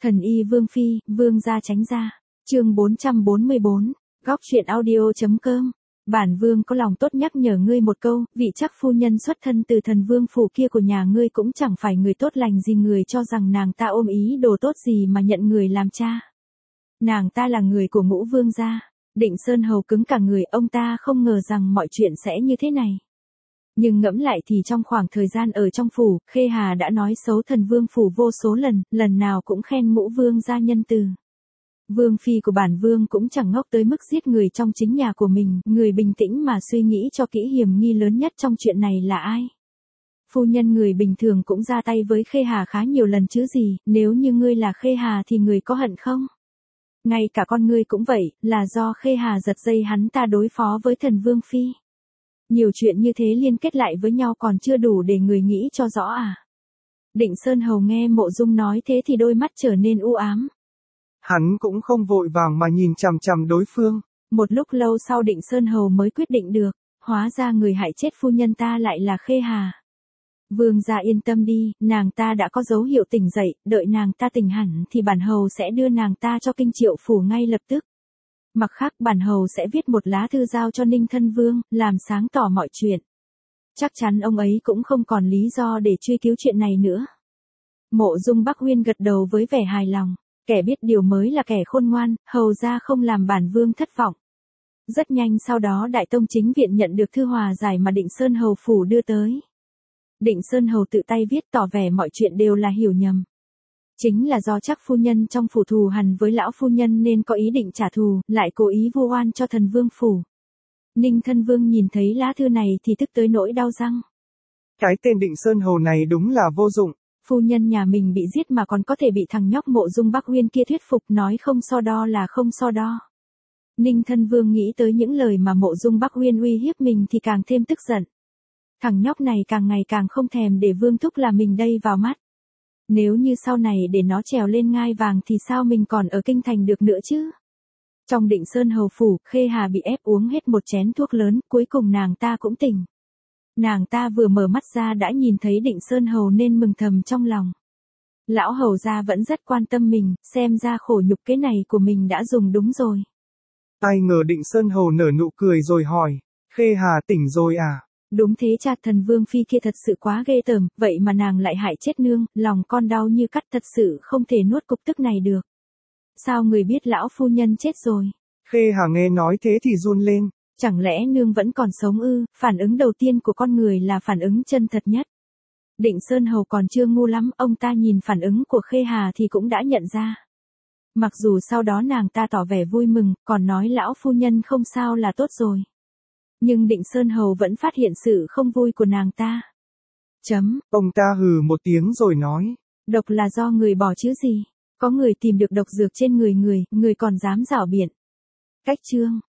Thần y Vương Phi, Vương gia tránh ra. Chương 444, góc truyện audio.com. Bản Vương có lòng tốt nhắc nhở ngươi một câu, vị chắc phu nhân xuất thân từ thần vương phủ kia của nhà ngươi cũng chẳng phải người tốt lành gì, người cho rằng nàng ta ôm ý đồ tốt gì mà nhận người làm cha. Nàng ta là người của Ngũ Vương gia. Định Sơn Hầu cứng cả người, ông ta không ngờ rằng mọi chuyện sẽ như thế này. Nhưng ngẫm lại thì trong khoảng thời gian ở trong phủ, Khê Hà đã nói xấu thần vương phủ vô số lần, lần nào cũng khen Ngũ Vương gia nhân từ. Vương Phi của bản Vương cũng chẳng ngốc tới mức giết người trong chính nhà của mình, người bình tĩnh mà suy nghĩ cho kỹ, hiểm nghi lớn nhất trong chuyện này là ai? Phu nhân người bình thường cũng ra tay với Khê Hà khá nhiều lần chứ gì, nếu như ngươi là Khê Hà thì người có hận không? Ngay cả con ngươi cũng vậy, là do Khê Hà giật dây hắn ta đối phó với thần Vương Phi. Nhiều chuyện như thế liên kết lại với nhau còn chưa đủ để người nghĩ cho rõ à? Định Sơn Hầu nghe Mộ Dung nói thế thì đôi mắt trở nên u ám. Hắn cũng không vội vàng mà nhìn chằm chằm đối phương. Một lúc lâu sau Định Sơn Hầu mới quyết định được, hóa ra người hại chết phu nhân ta lại là Khê Hà. Vương gia yên tâm đi, nàng ta đã có dấu hiệu tỉnh dậy, đợi nàng ta tỉnh hẳn thì bản hầu sẽ đưa nàng ta cho Kinh Triệu phủ ngay lập tức. Mặt khác bản hầu sẽ viết một lá thư giao cho Ninh Thân Vương, làm sáng tỏ mọi chuyện. Chắc chắn ông ấy cũng không còn lý do để truy cứu chuyện này nữa. Mộ Dung Bắc Uyên gật đầu với vẻ hài lòng, kẻ biết điều mới là kẻ khôn ngoan, hầu ra không làm bản Vương thất vọng. Rất nhanh sau đó Đại Tông Chính Viện nhận được thư hòa giải mà Định Sơn Hầu phủ đưa tới. Định Sơn Hầu tự tay viết tỏ vẻ mọi chuyện đều là hiểu nhầm. Chính là do chắc phu nhân trong phủ thù hằn với lão phu nhân nên có ý định trả thù, lại cố ý vu oan cho thần vương phủ. Ninh Thân Vương nhìn thấy lá thư này thì tức tới nỗi đau răng. Cái tên Định Sơn Hầu này đúng là vô dụng. Phu nhân nhà mình bị giết mà còn có thể bị thằng nhóc Mộ Dung Bắc Uyên kia thuyết phục, nói không so đo là không so đo. Ninh Thân Vương nghĩ tới những lời mà Mộ Dung Bắc Uyên uy hiếp mình thì càng thêm tức giận. Thằng nhóc này càng ngày càng không thèm để Vương thúc là mình đây vào mắt. Nếu như sau này để nó trèo lên ngai vàng thì sao mình còn ở kinh thành được nữa chứ? Trong Định Sơn Hầu phủ, Khê Hà bị ép uống hết một chén thuốc lớn, cuối cùng nàng ta cũng tỉnh. Nàng ta vừa mở mắt ra đã nhìn thấy Định Sơn Hầu nên mừng thầm trong lòng. Lão hầu gia vẫn rất quan tâm mình, xem ra khổ nhục cái này của mình đã dùng đúng rồi. Ai ngờ Định Sơn Hầu nở nụ cười rồi hỏi, Khê Hà tỉnh rồi à? Đúng thế, cha, thần Vương Phi kia thật sự quá ghê tởm, vậy mà nàng lại hại chết nương, lòng con đau như cắt, thật sự không thể nuốt cục tức này được. Sao người biết lão phu nhân chết rồi? Khê Hà nghe nói thế thì run lên. Chẳng lẽ nương vẫn còn sống ư? Phản ứng đầu tiên của con người là phản ứng chân thật nhất. Định Sơn Hầu còn chưa ngu lắm, ông ta nhìn phản ứng của Khê Hà thì cũng đã nhận ra. Mặc dù sau đó nàng ta tỏ vẻ vui mừng, còn nói lão phu nhân không sao là tốt rồi. Nhưng Định Sơn Hầu vẫn phát hiện sự không vui của nàng ta. Ông ta hừ một tiếng rồi nói. Độc là do người bỏ chứ gì. Có người tìm được độc dược trên người người còn dám giảo biện. Cách chương.